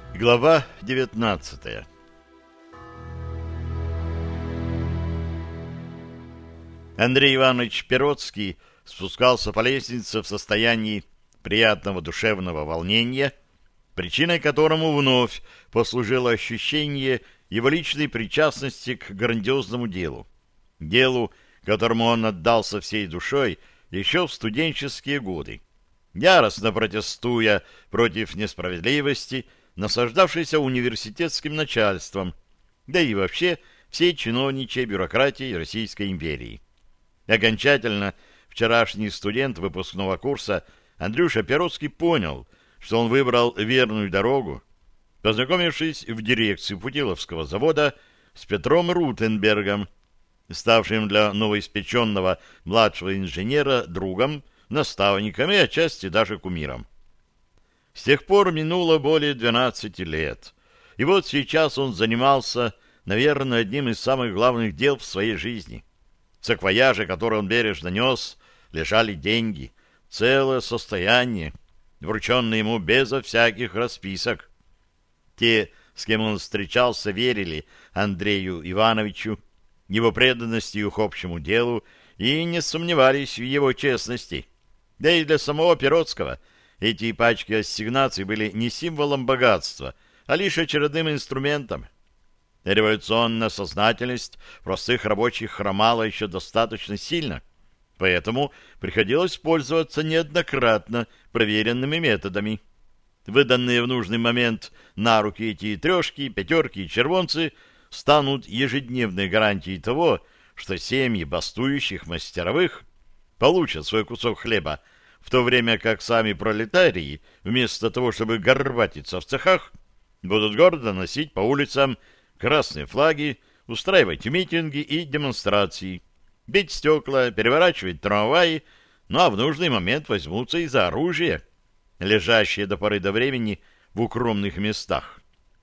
Глава 19. Андрей Иванович Пероцкий спускался по лестнице в состоянии приятного душевного волнения, причиной которому вновь послужило ощущение его личной причастности к грандиозному делу, которому он отдался всей душой еще в студенческие годы, яростно протестуя против несправедливости, насаждавшейся университетским начальством, да и вообще всей чиновничьей бюрократии Российской империи. Окончательно вчерашний студент выпускного курса Андрюша Пероцкий понял, что он выбрал верную дорогу, познакомившись в дирекции Путиловского завода с Петром Рутенбергом, ставшим для новоиспеченного младшего инженера другом, наставником и отчасти даже кумиром. С тех пор минуло более 12 лет, и вот сейчас он занимался, наверное, одним из самых главных дел в своей жизни. В саквояже, который он бережно нес, лежали деньги, целое состояние, врученное ему безо всяких расписок. Те, с кем он встречался, верили Андрею Ивановичу, его преданности их общему делу и не сомневались в его честности. Да и для самого Пероцкого эти пачки ассигнаций были не символом богатства, а лишь очередным инструментом. Революционная сознательность простых рабочих хромала еще достаточно сильно, поэтому приходилось пользоваться неоднократно проверенными методами. Выданные в нужный момент на руки эти трешки, пятерки и червонцы станут ежедневной гарантией того, что семьи бастующих мастеровых получат свой кусок хлеба, в то время как сами пролетарии, вместо того, чтобы горбатиться в цехах, будут гордо носить по улицам красные флаги, устраивать митинги и демонстрации, бить стекла, переворачивать трамваи, ну а в нужный момент возьмутся и за оружие, лежащее до поры до времени в укромных местах.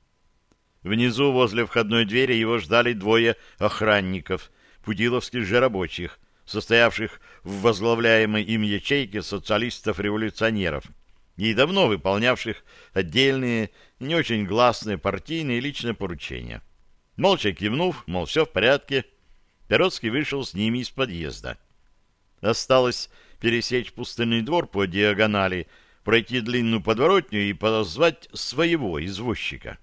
Внизу, возле входной двери, его ждали двое охранников, путиловских же рабочих, состоявших в возглавляемой им ячейке социалистов-революционеров и давно выполнявших отдельные, не очень гласные партийные и личные поручения. Молча кивнув, мол, все в порядке, Пероцкий вышел с ними из подъезда. Осталось пересечь пустынный двор по диагонали, пройти длинную подворотню и позвать своего извозчика.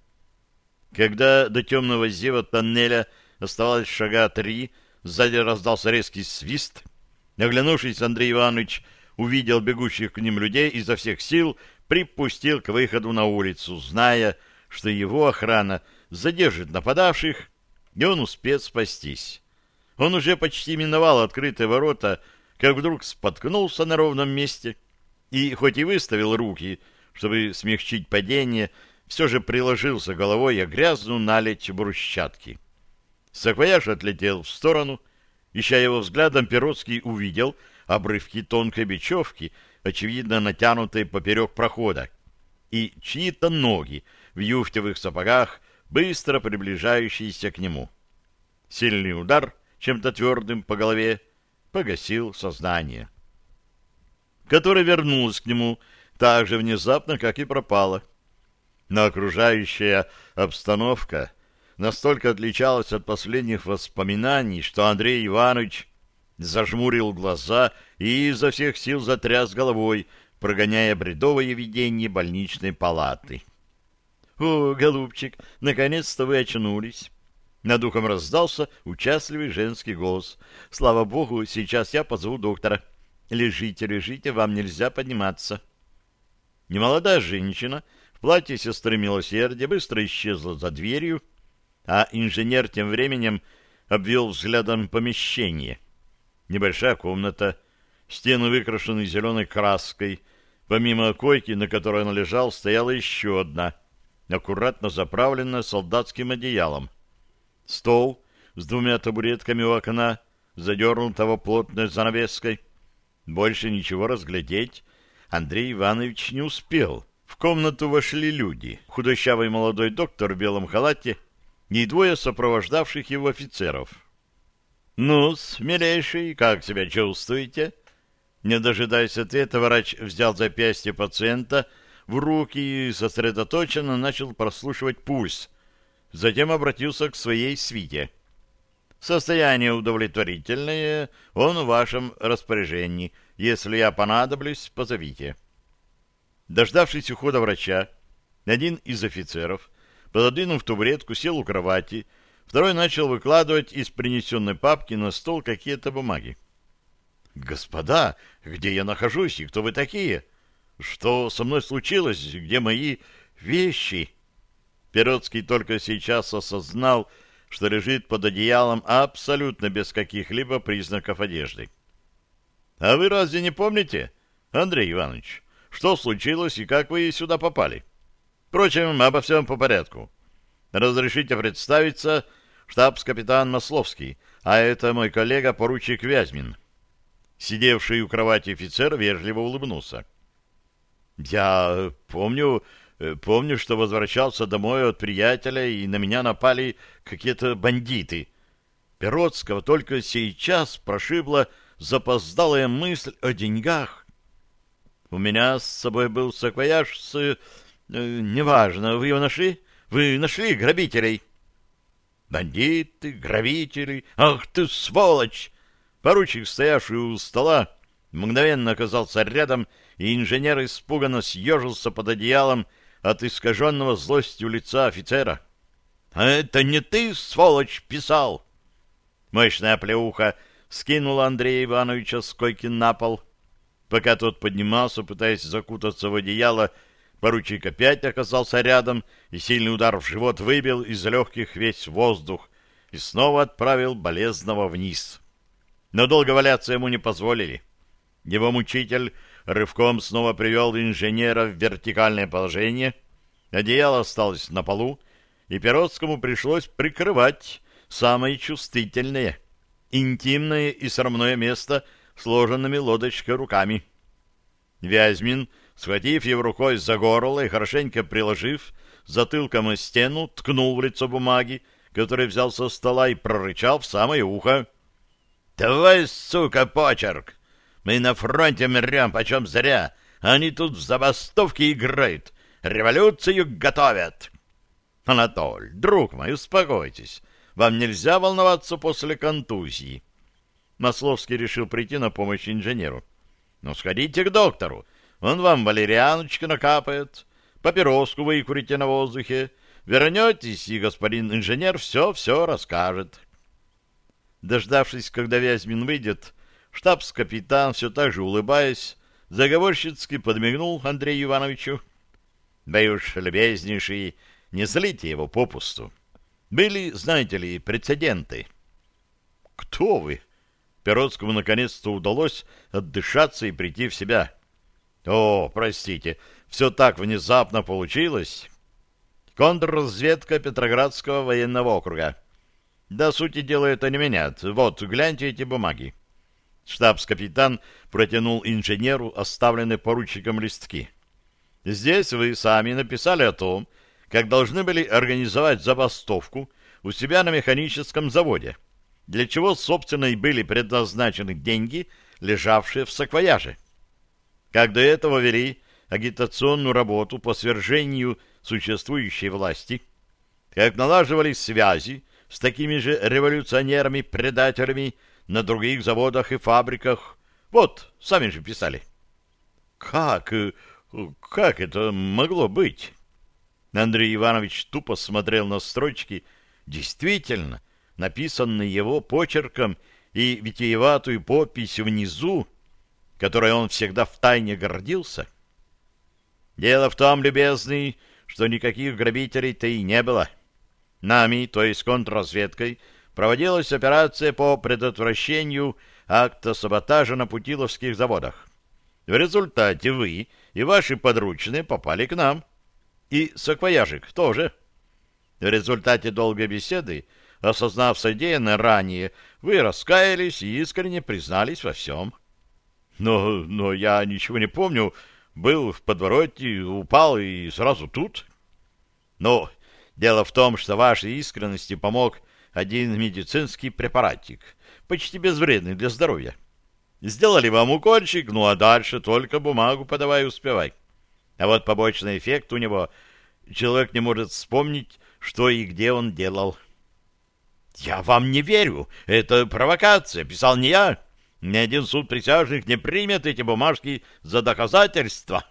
Когда до темного зева тоннеля оставалось шага 3, сзади раздался резкий свист. Оглянувшись, Андрей Иванович увидел бегущих к ним людей, изо всех сил припустил к выходу на улицу, зная, что его охрана задержит нападавших, и он успеет спастись. Он уже почти миновал открытые ворота, как вдруг споткнулся на ровном месте и, хоть и выставил руки, чтобы смягчить падение, все же приложился головой о грязную наледь брусчатки. Саквояж отлетел в сторону. Ища его взглядом, Пероцкий увидел обрывки тонкой бечевки, очевидно натянутые поперек прохода, и чьи-то ноги в юфтевых сапогах, быстро приближающиеся к нему. Сильный удар чем-то твердым по голове погасил сознание, которое вернулось к нему так же внезапно, как и пропало. Но окружающая обстановка настолько отличалась от последних воспоминаний, что Андрей Иванович зажмурил глаза и изо всех сил затряс головой, прогоняя бредовое видение больничной палаты. — О, голубчик, наконец-то вы очнулись! Над ухом раздался участливый женский голос. — Слава богу, сейчас я позову доктора. Лежите, лежите, вам нельзя подниматься. Немолодая женщина в платье сестры милосердия быстро исчезла за дверью, а инженер тем временем обвел взглядом помещение. Небольшая комната, стены выкрашены зеленой краской. Помимо койки, на которой он лежал, стояла еще одна, аккуратно заправленная солдатским одеялом. Стол с двумя табуретками у окна, задернутого плотной занавеской. Больше ничего разглядеть Андрей Иванович не успел. В комнату вошли люди. Худощавый молодой доктор в белом халате и двое сопровождавших его офицеров. «Ну-с, милейший, как себя чувствуете?» Не дожидаясь ответа, врач взял запястье пациента, в руки и сосредоточенно начал прослушивать пульс. Затем обратился к своей свите. «Состояние удовлетворительное, он в вашем распоряжении. Если я понадоблюсь, позовите». Дождавшись ухода врача, один из офицеров, пододвинув табуретку, сел у кровати, второй начал выкладывать из принесенной папки на стол какие-то бумаги. «Господа, где я нахожусь и кто вы такие? Что со мной случилось? Где мои вещи?» Пероцкий только сейчас осознал, что лежит под одеялом абсолютно без каких-либо признаков одежды. «А вы разве не помните, Андрей Иванович, что случилось и как вы сюда попали? Впрочем, обо всем по порядку. Разрешите представиться, штабс-капитан Масловский, а это мой коллега, поручик Вязьмин». Сидевший у кровати офицер вежливо улыбнулся. «Я помню, что возвращался домой от приятеля, и на меня напали какие-то бандиты. Пероцкого только сейчас прошибла запоздалая мысль о деньгах. У меня с собой был саквояж с... неважно, вы его нашли? Вы нашли грабителей?» «Бандиты, грабители, ах ты сволочь!» Поручик, стоявший у стола, мгновенно оказался рядом, и инженер испуганно съежился под одеялом от искаженного злостью лица офицера. «А это не ты, сволочь, писал?» Мощная плеуха скинула Андрея Ивановича с койки на пол. Пока тот поднимался, пытаясь закутаться в одеяло, поручик опять оказался рядом, и сильный удар в живот выбил из легких весь воздух и снова отправил болезного вниз. Но долго валяться ему не позволили. Его мучитель рывком снова привел инженера в вертикальное положение, одеяло осталось на полу, и Пероцкому пришлось прикрывать самое чувствительное, интимное и срамное место сложенными лодочкой руками. Вязьмин, схватив его рукой за горло и хорошенько приложив затылком о стену, ткнул в лицо бумаги, который взял со стола, и прорычал в самое ухо: «Давай, сука, почерк! Мы на фронте мрем почем зря, а они тут в забастовке играют, революцию готовят!» «Анатоль, друг мой, успокойтесь, вам нельзя волноваться после контузии». Масловский решил прийти на помощь инженеру. «Ну, сходите к доктору, он вам валерьяночки накапает, папироску выкурите на воздухе, вернетесь, и господин инженер все расскажет». Дождавшись, когда Вязьмин выйдет, штабс-капитан, все так же улыбаясь, заговорщицки подмигнул Андрею Ивановичу. «Да уж, любезнейший, не злите его попусту. Были, знаете ли, прецеденты». «Кто вы?» Пероцкому наконец-то удалось отдышаться и прийти в себя. «О, простите, все так внезапно получилось. Контрразведка Петроградского военного округа. До сути дела это не меняет. Вот, гляньте эти бумаги». Штабс-капитан протянул инженеру оставленные поручиком листки. «Здесь вы сами написали о том, как должны были организовать забастовку у себя на механическом заводе, для чего, собственно, и были предназначены деньги, лежавшие в саквояже. Как до этого вели агитационную работу по свержению существующей власти, как налаживали связи с такими же революционерами-предателями на других заводах и фабриках. Вот, сами же писали». Как это могло быть?» Андрей Иванович тупо смотрел на строчки, действительно написанные его почерком, и витиеватую подпись внизу, которой он всегда втайне гордился. «Дело в том, любезный, что никаких грабителей-то и не было. Нами, то есть контрразведкой, проводилась операция по предотвращению акта саботажа на путиловских заводах. В результате вы и ваши подручные попали к нам. И саквояжик тоже. В результате долгой беседы, осознав содеянное ранее, вы раскаялись и искренне признались во всем». Но я ничего не помню. Был в подворотне, упал и сразу тут. «Ну, дело в том, что вашей искренности помог один медицинский препаратик, почти безвредный для здоровья. Сделали вам укольчик, ну а дальше только бумагу подавай, успевай. А вот побочный эффект у него — человек не может вспомнить, что и где он делал. «Я вам не верю. Это провокация. Писал не я. Ни один суд присяжных не примет эти бумажки за доказательства».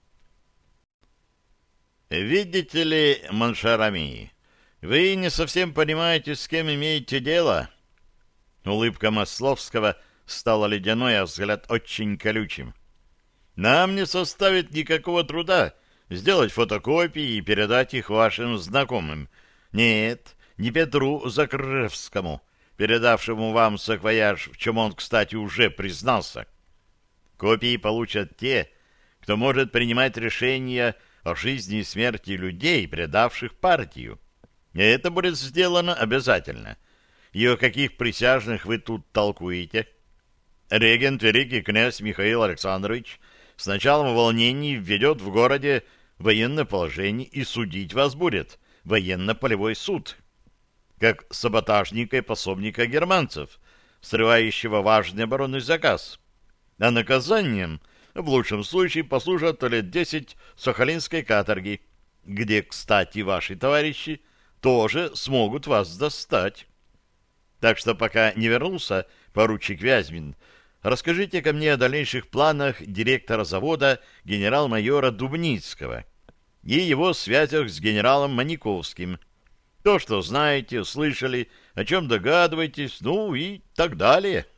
«Видите ли, Моншарами, вы не совсем понимаете, с кем имеете дело». Улыбка Масловского стала ледяной, а взгляд очень колючим. «Нам не составит никакого труда сделать фотокопии и передать их вашим знакомым. Нет, не Петру Закревскому, передавшему вам саквояж, в чем он, кстати, уже признался. Копии получат те, кто может принимать решения о жизни и смерти людей, предавших партию. И это будет сделано обязательно. И о каких присяжных вы тут толкуете? Регент великий князь Михаил Александрович с началом волнений введет в городе военное положение и судить вас будет военно-полевой суд, как саботажника и пособника германцев, срывающего важный оборонный заказ. А наказанием в лучшем случае послужат лет 10 сахалинской каторги, где, кстати, ваши товарищи тоже смогут вас достать. Так что пока не вернулся поручик Вязьмин, расскажите-ка мне о дальнейших планах директора завода генерал-майора Дубницкого и его связях с генералом Маниковским. То, что знаете, слышали, о чем догадываетесь, ну и так далее».